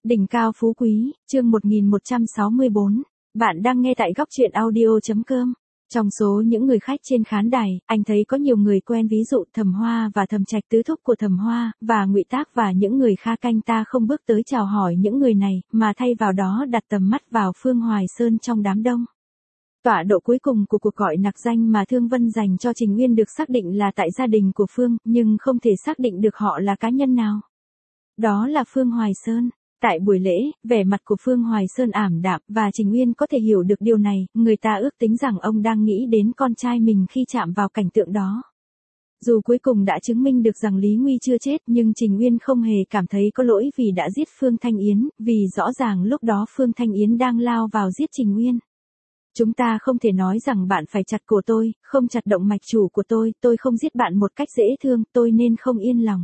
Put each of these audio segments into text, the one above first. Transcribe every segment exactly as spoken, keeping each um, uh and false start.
Đỉnh cao phú quý, chương một nghìn một trăm sáu mươi bốn. Bạn đang nghe tại góc truyện audio.com. Trong số những người khách trên khán đài, anh thấy có nhiều người quen, ví dụ Thẩm Hoa và Thẩm Trạch, tứ thúc của Thẩm Hoa, và Ngụy Tác và những người khác. Anh ta không bước tới chào hỏi những người này, mà thay vào đó đặt tầm mắt vào Phương Hoài Sơn trong đám đông. Tọa độ cuối cùng của cuộc gọi nặc danh mà Thương Vân dành cho Trình Uyên được xác định là tại gia đình của Phương, nhưng không thể xác định được họ là cá nhân nào. Đó là Phương Hoài Sơn. Tại buổi lễ, vẻ mặt của Phương Hoài Sơn ảm đạm, và Trình Uyên có thể hiểu được điều này, người ta ước tính rằng ông đang nghĩ đến con trai mình khi chạm vào cảnh tượng đó. Dù cuối cùng đã chứng minh được rằng Lý Nguy chưa chết, nhưng Trình Uyên không hề cảm thấy có lỗi vì đã giết Phương Thanh Yến, vì rõ ràng lúc đó Phương Thanh Yến đang lao vào giết Trình Uyên. Chúng ta không thể nói rằng bạn phải chặt cổ tôi, không chặt động mạch chủ của tôi, tôi không giết bạn một cách dễ thương, tôi nên không yên lòng.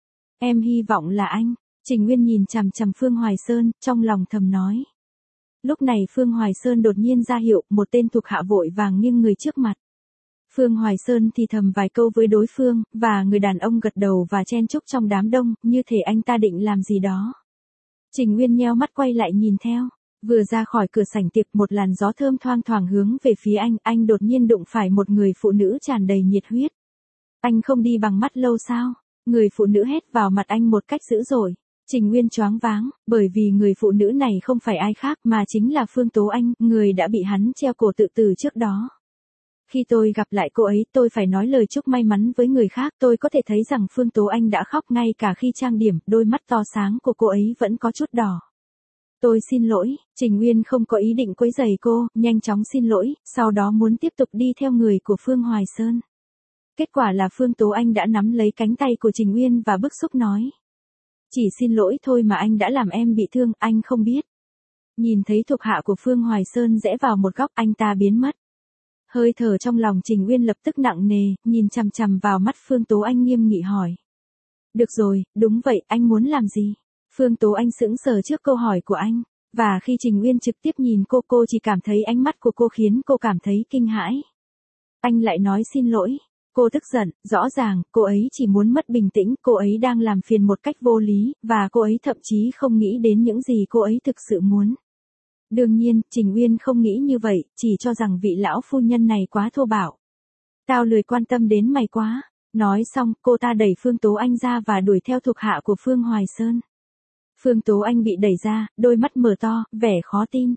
Em hy vọng là anh. Trình Uyên nhìn chằm chằm Phương Hoài Sơn, trong lòng thầm nói. Lúc này Phương Hoài Sơn đột nhiên ra hiệu, một tên thuộc hạ vội vàng nghiêng người trước mặt. Phương Hoài Sơn thì thầm vài câu với đối phương, và người đàn ông gật đầu và chen chúc trong đám đông, như thể anh ta định làm gì đó. Trình Uyên nheo mắt quay lại nhìn theo. Vừa ra khỏi cửa sảnh tiệc, một làn gió thơm thoang thoảng hướng về phía anh, anh đột nhiên đụng phải một người phụ nữ tràn đầy nhiệt huyết. Anh không đi bằng mắt lâu sao? Người phụ nữ hét vào mặt anh một cách dữ dội. Trình Uyên choáng váng, bởi vì người phụ nữ này không phải ai khác mà chính là Phương Tố Anh, người đã bị hắn treo cổ tự tử trước đó. Khi tôi gặp lại cô ấy, tôi phải nói lời chúc may mắn với người khác, tôi có thể thấy rằng Phương Tố Anh đã khóc ngay cả khi trang điểm, đôi mắt to sáng của cô ấy vẫn có chút đỏ. Tôi xin lỗi. Trình Uyên không có ý định quấy rầy cô, nhanh chóng xin lỗi, sau đó muốn tiếp tục đi theo người của Phương Hoài Sơn. Kết quả là Phương Tố Anh đã nắm lấy cánh tay của Trình Uyên và bức xúc nói. Chỉ xin lỗi thôi mà anh đã làm em bị thương, anh không biết. Nhìn thấy thuộc hạ của Phương Hoài Sơn rẽ vào một góc, anh ta biến mất. Hơi thở trong lòng Trình Uyên lập tức nặng nề, nhìn chằm chằm vào mắt Phương Tố Anh nghiêm nghị hỏi. Được rồi, đúng vậy, anh muốn làm gì? Phương Tố Anh sững sờ trước câu hỏi của anh, và khi Trình Uyên trực tiếp nhìn cô, cô chỉ cảm thấy ánh mắt của cô khiến cô cảm thấy kinh hãi. Anh lại nói xin lỗi. Cô tức giận, rõ ràng, cô ấy chỉ muốn mất bình tĩnh, cô ấy đang làm phiền một cách vô lý, và cô ấy thậm chí không nghĩ đến những gì cô ấy thực sự muốn. Đương nhiên, Trình Uyên không nghĩ như vậy, chỉ cho rằng vị lão phu nhân này quá thô bạo. Tao lười quan tâm đến mày quá. Nói xong, cô ta đẩy Phương Tố Anh ra và đuổi theo thuộc hạ của Phương Hoài Sơn. Phương Tố Anh bị đẩy ra, đôi mắt mở to, vẻ khó tin.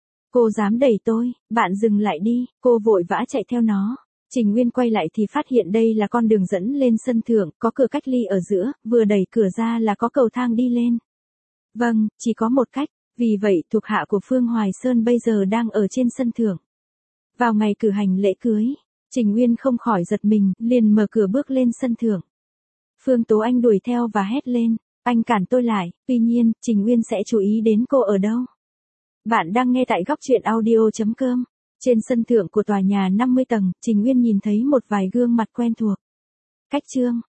Cô dám đẩy tôi, bạn dừng lại đi, cô vội vã chạy theo nó. Trình Uyên quay lại thì phát hiện đây là con đường dẫn lên sân thượng, có cửa cách ly ở giữa, vừa đẩy cửa ra là có cầu thang đi lên. Vâng, chỉ có một cách, vì vậy thuộc hạ của Phương Hoài Sơn bây giờ đang ở trên sân thượng. Vào ngày cử hành lễ cưới, Trình Uyên không khỏi giật mình, liền mở cửa bước lên sân thượng. Phương Tố Anh đuổi theo và hét lên, anh cản tôi lại, tuy nhiên, Trình Uyên sẽ chú ý đến cô ở đâu. Bạn đang nghe tại góc truyện audio.com. Trên sân thượng của tòa nhà năm mươi tầng, Trình Uyên nhìn thấy một vài gương mặt quen thuộc. Cách Trương,